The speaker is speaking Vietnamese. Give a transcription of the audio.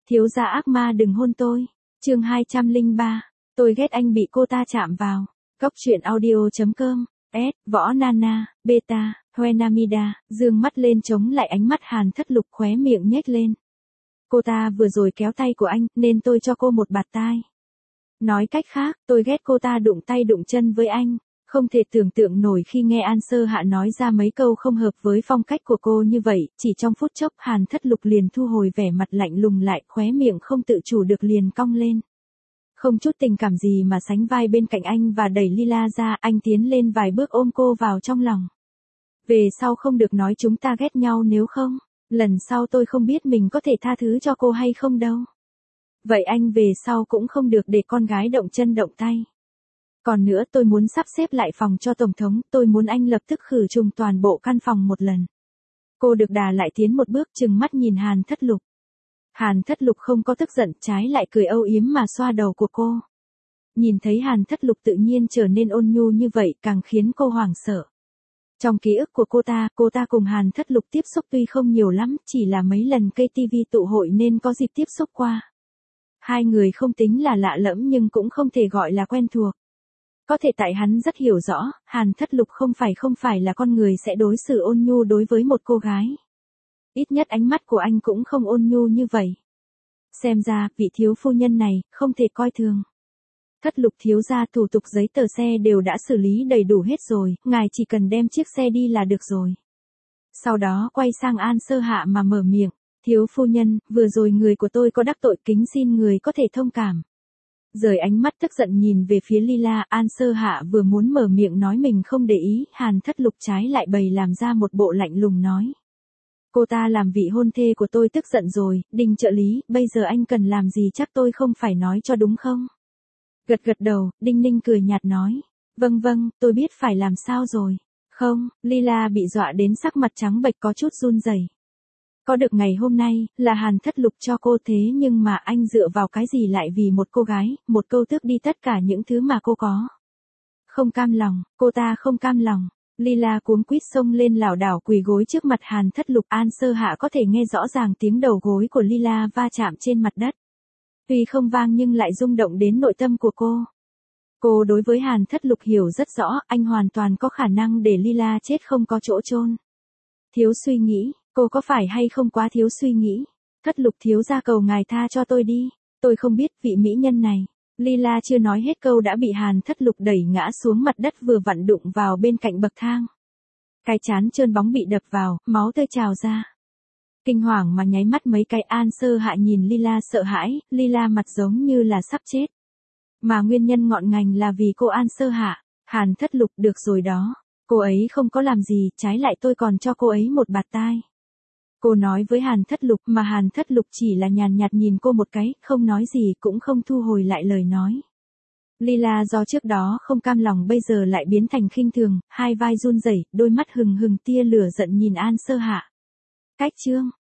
Thiếu gia ác ma đừng hôn tôi. Chương 203. Tôi ghét anh bị cô ta chạm vào. Cốc truyện audio.com. S. Võ Nana, Beta, Huenamida, dương mắt lên chống lại ánh mắt Hàn Thất Lục, khóe miệng nhếch lên. Cô ta vừa rồi kéo tay của anh, nên tôi cho cô một bạt tai. Nói cách khác, tôi ghét cô ta đụng tay đụng chân với anh. Không thể tưởng tượng nổi khi nghe An Sơ Hạ nói ra mấy câu không hợp với phong cách của cô như vậy, chỉ trong phút chốc Hàn Thất Lục liền thu hồi vẻ mặt lạnh lùng lại, khóe miệng không tự chủ được liền cong lên. Không chút tình cảm gì mà sánh vai bên cạnh anh và đẩy Lila ra, anh tiến lên vài bước ôm cô vào trong lòng. Về sau không được nói chúng ta ghét nhau, nếu không, lần sau tôi không biết mình có thể tha thứ cho cô hay không đâu. Vậy anh về sau cũng không được để con gái động chân động tay. Còn nữa, tôi muốn sắp xếp lại phòng cho Tổng thống, tôi muốn anh lập tức khử trùng toàn bộ căn phòng một lần. Cô được đà lại tiến một bước, trừng mắt nhìn Hàn Thất Lục. Hàn Thất Lục không có tức giận, trái lại cười âu yếm mà xoa đầu của cô. Nhìn thấy Hàn Thất Lục tự nhiên trở nên ôn nhu như vậy càng khiến cô hoảng sợ. Trong ký ức của cô ta cùng Hàn Thất Lục tiếp xúc tuy không nhiều lắm, chỉ là mấy lần cây TV tụ hội nên có dịp tiếp xúc qua. Hai người không tính là lạ lẫm nhưng cũng không thể gọi là quen thuộc. Có thể tại hắn rất hiểu rõ, Hàn Thất Lục không phải là con người sẽ đối xử ôn nhu đối với một cô gái. Ít nhất ánh mắt của anh cũng không ôn nhu như vậy. Xem ra, vị thiếu phu nhân này, không thể coi thường. Thất Lục thiếu gia, thủ tục giấy tờ xe đều đã xử lý đầy đủ hết rồi, ngài chỉ cần đem chiếc xe đi là được rồi. Sau đó quay sang An Sơ Hạ mà mở miệng, thiếu phu nhân, vừa rồi người của tôi có đắc tội, kính xin người có thể thông cảm. Rời ánh mắt tức giận nhìn về phía Lila, An Sơ Hạ vừa muốn mở miệng nói mình không để ý, Hàn Thất Lục trái lại bày làm ra một bộ lạnh lùng nói. Cô ta làm vị hôn thê của tôi tức giận rồi, Đinh trợ lý, bây giờ anh cần làm gì chắc tôi không phải nói cho đúng không? Gật gật đầu, Đinh Ninh cười nhạt nói. Vâng, tôi biết phải làm sao rồi. Không, Lila bị dọa đến sắc mặt trắng bệch có chút run rẩy. Có được ngày hôm nay, là Hàn Thất Lục cho cô, thế nhưng mà anh dựa vào cái gì lại vì một cô gái, một câu tước đi tất cả những thứ mà cô có. Không cam lòng, cô ta không cam lòng. Lila cuống quýt xông lên lảo đảo quỳ gối trước mặt Hàn Thất Lục. An Sơ Hạ có thể nghe rõ ràng tiếng đầu gối của Lila va chạm trên mặt đất. Tuy không vang nhưng lại rung động đến nội tâm của cô. Cô đối với Hàn Thất Lục hiểu rất rõ, anh hoàn toàn có khả năng để Lila chết không có chỗ chôn. Thiếu suy nghĩ, cô có phải hay không quá thiếu suy nghĩ? Thất Lục thiếu gia, cầu ngài tha cho tôi đi, tôi không biết vị mỹ nhân này. Lila chưa nói hết câu đã bị Hàn Thất Lục đẩy ngã xuống mặt đất, vừa vặn đụng vào bên cạnh bậc thang. Cái trán trơn bóng bị đập vào, máu tươi trào ra. Kinh hoàng mà nháy mắt mấy cái, An Sơ Hạ nhìn Lila sợ hãi, Lila mặt giống như là sắp chết. Mà nguyên nhân ngọn ngành là vì cô An Sơ Hạ. Hàn Thất Lục, được rồi đó, cô ấy không có làm gì, trái lại tôi còn cho cô ấy một bạt tai. Cô nói với Hàn Thất Lục, mà Hàn Thất Lục chỉ là nhàn nhạt nhìn cô một cái, không nói gì, cũng không thu hồi lại lời nói. Lila do trước đó không cam lòng bây giờ lại biến thành khinh thường, hai vai run rẩy, đôi mắt hừng hừng tia lửa giận nhìn An Sơ Hạ. Cách chương